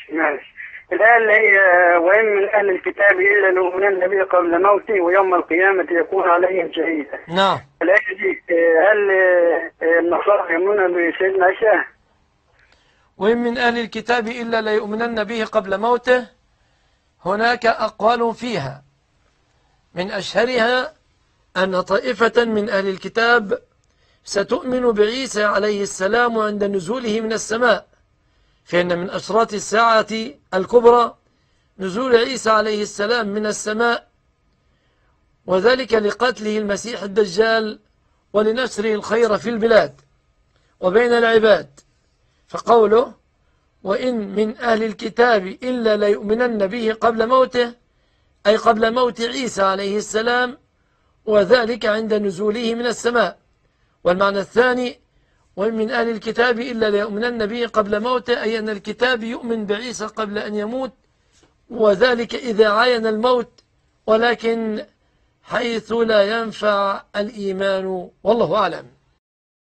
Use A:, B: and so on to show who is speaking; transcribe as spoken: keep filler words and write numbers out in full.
A: ماشي. الآية اللي هي وإن من أهل الكتاب إلا ليؤمنن به قبل موته ويوم القيامة يكون عليهم شهيدا.
B: نعم.
A: الآية دي هل النصارى يؤمنون بسيدنا عيسى؟
B: وإن من أهل الكتاب إلا ليؤمنن به قبل موته، هناك أقوال فيها، من أشهرها أن طائفة من أهل الكتاب ستؤمن بعيسى عليه السلام عند نزوله من السماء، فإن من أشراط الساعة الكبرى نزول عيسى عليه السلام من السماء، وذلك لقتله المسيح الدجال ولنشره الخير في البلاد وبين العباد. فقوله وإن من أهل الكتاب إلا ليؤمنن به قبل موته، أي قبل موت عيسى عليه السلام، وذلك عند نزوله من السماء. والمعنى الثاني وإن من أهل الكتاب إلا ليؤمنن به قبل موته، أي أن الكتاب يؤمن بعيسى قبل أن يموت، وذلك إذا عاين الموت، ولكن حيث لا ينفع الإيمان، والله أعلم.